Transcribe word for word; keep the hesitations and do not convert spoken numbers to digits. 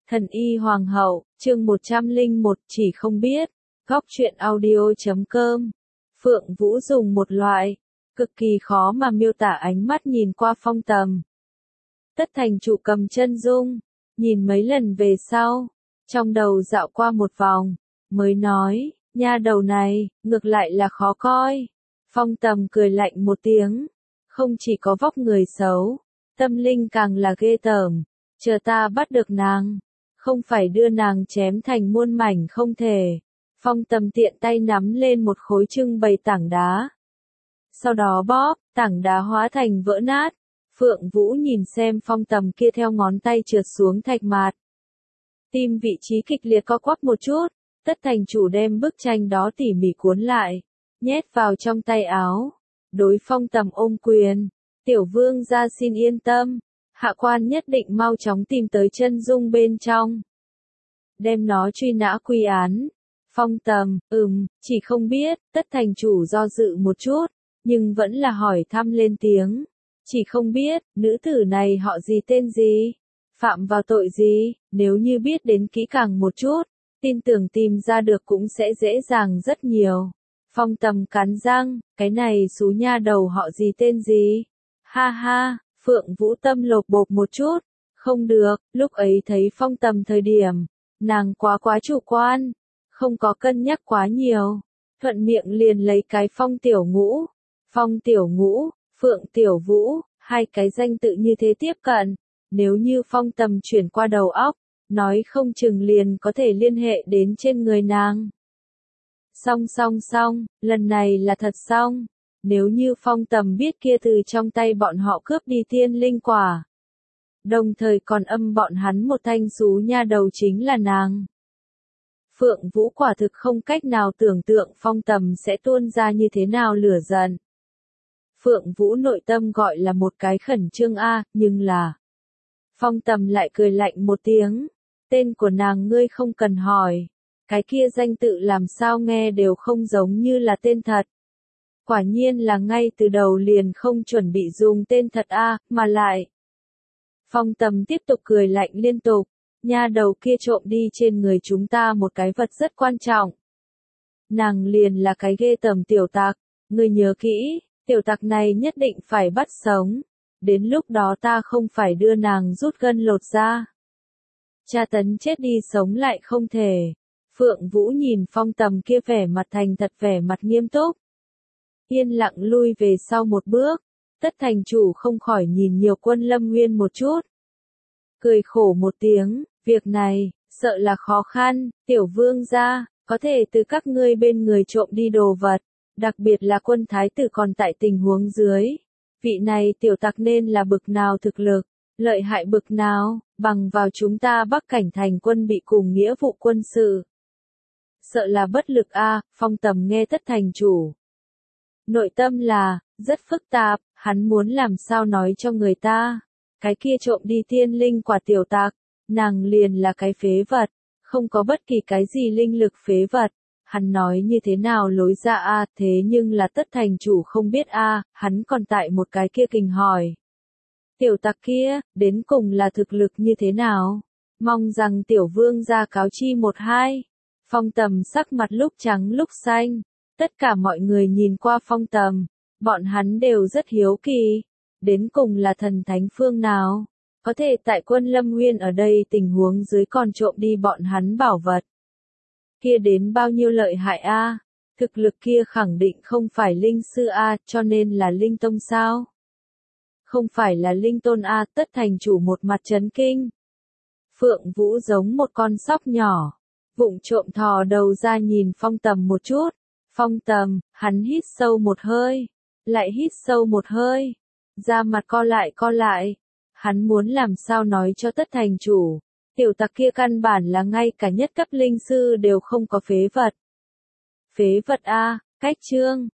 Thần y hoàng hậu, chương một trăm lẻ một, chỉ không biết. Góc truyện audio chấm com. Phượng Vũ dùng một loại cực kỳ khó mà miêu tả ánh mắt nhìn qua Phong Tầm. Tất thành chủ cầm chân dung, nhìn mấy lần về sau, trong đầu dạo qua một vòng, mới nói, nha đầu này, ngược lại là khó coi. Phong Tầm cười lạnh một tiếng, không chỉ có vóc người xấu, tâm linh càng là ghê tởm, chờ ta bắt được nàng, không phải đưa nàng chém thành muôn mảnh không thể. Phong Tầm tiện tay nắm lên một khối trưng bày tảng đá. Sau đó bóp, tảng đá hóa thành vỡ nát. Phượng Vũ nhìn xem Phong Tầm kia theo ngón tay trượt xuống thạch mạt. Tim vị trí kịch liệt co quắp một chút, Tất thành chủ đem bức tranh đó tỉ mỉ cuốn lại, nhét vào trong tay áo. Đối Phong Tầm ôm quyền, tiểu vương gia xin yên tâm, hạ quan nhất định mau chóng tìm tới chân dung bên trong. Đem nó truy nã quy án. Phong Tầm, ừm, chỉ không biết, Tất thành chủ do dự một chút, nhưng vẫn là hỏi thăm lên tiếng. Chỉ không biết, nữ tử này họ gì tên gì, phạm vào tội gì, nếu như biết đến kỹ càng một chút, tin tưởng tìm ra được cũng sẽ dễ dàng rất nhiều. Phong Tầm cắn răng, cái này xú nha đầu họ gì tên gì? Ha ha, Phượng Vũ tâm lột bột một chút, không được, lúc ấy thấy Phong Tầm thời điểm, nàng quá quá chủ quan, không có cân nhắc quá nhiều, thuận miệng liền lấy cái Phong Tiểu Ngũ, Phong Tiểu Ngũ, Phượng Tiểu Vũ, hai cái danh tự như thế tiếp cận, nếu như Phong Tầm chuyển qua đầu óc, nói không chừng liền có thể liên hệ đến trên người nàng. Song song song, lần này là thật xong, nếu như Phong Tầm biết kia từ trong tay bọn họ cướp đi tiên linh quả, đồng thời còn âm bọn hắn một thanh xú nha đầu chính là nàng. Phượng Vũ quả thực không cách nào tưởng tượng Phong Tầm sẽ tuôn ra như thế nào lửa giận. Phượng Vũ nội tâm gọi là một cái khẩn trương a, nhưng là Phong Tầm lại cười lạnh một tiếng, tên của nàng ngươi không cần hỏi, cái kia danh tự làm sao nghe đều không giống như là tên thật. Quả nhiên là ngay từ đầu liền không chuẩn bị dùng tên thật a, mà lại. Phong Tầm tiếp tục cười lạnh liên tục, nha đầu kia trộm đi trên người chúng ta một cái vật rất quan trọng. Nàng liền là cái ghê tởm tiểu tặc, ngươi nhớ kỹ, tiểu tặc này nhất định phải bắt sống, đến lúc đó ta không phải đưa nàng rút gân lột da. Tra tấn chết đi sống lại không thể. Phượng Vũ nhìn Phong Tầm kia vẻ mặt thành thật vẻ mặt nghiêm túc. Yên lặng lui về sau một bước, Tất thành chủ không khỏi nhìn nhiều Quân Lâm Nguyên một chút. Cười khổ một tiếng, việc này, sợ là khó khăn, tiểu vương gia, có thể từ các ngươi bên người trộm đi đồ vật, đặc biệt là Quân thái tử còn tại tình huống dưới. Vị này tiểu tặc nên là bực nào thực lực, lợi hại bực nào, bằng vào chúng ta Bắc Cảnh thành quân bị cùng nghĩa vụ quân sự. Sợ là bất lực a. Phong Tầm nghe Tất thành chủ. Nội tâm là, rất phức tạp, hắn muốn làm sao nói cho người ta. Cái kia trộm đi tiên linh quả tiểu tặc, nàng liền là cái phế vật, không có bất kỳ cái gì linh lực phế vật. Hắn nói như thế nào lối ra a, thế nhưng là Tất thành chủ không biết a, hắn còn tại một cái kia kình hỏi. Tiểu tặc kia, đến cùng là thực lực như thế nào? Mong rằng tiểu vương gia cáo chi một hai. Phong Tầm sắc mặt lúc trắng lúc xanh, tất cả mọi người nhìn qua Phong Tầm, bọn hắn đều rất hiếu kỳ, đến cùng là thần thánh phương nào, có thể tại Quân Lâm Nguyên ở đây tình huống dưới còn trộm đi bọn hắn bảo vật. Kia đến bao nhiêu lợi hại a, thực lực kia khẳng định không phải linh sư a, cho nên là linh tông sao? Không phải là linh tôn a, Tất thành chủ một mặt chấn kinh. Phượng Vũ giống một con sóc nhỏ, vụng trộm thò đầu ra nhìn Phong Tầm một chút. Phong Tầm, hắn hít sâu một hơi, lại hít sâu một hơi, da mặt co lại co lại. Hắn muốn làm sao nói cho Tất thành chủ, tiểu tặc kia căn bản là ngay cả nhất cấp linh sư đều không có phế vật. Phế vật a, cách chương.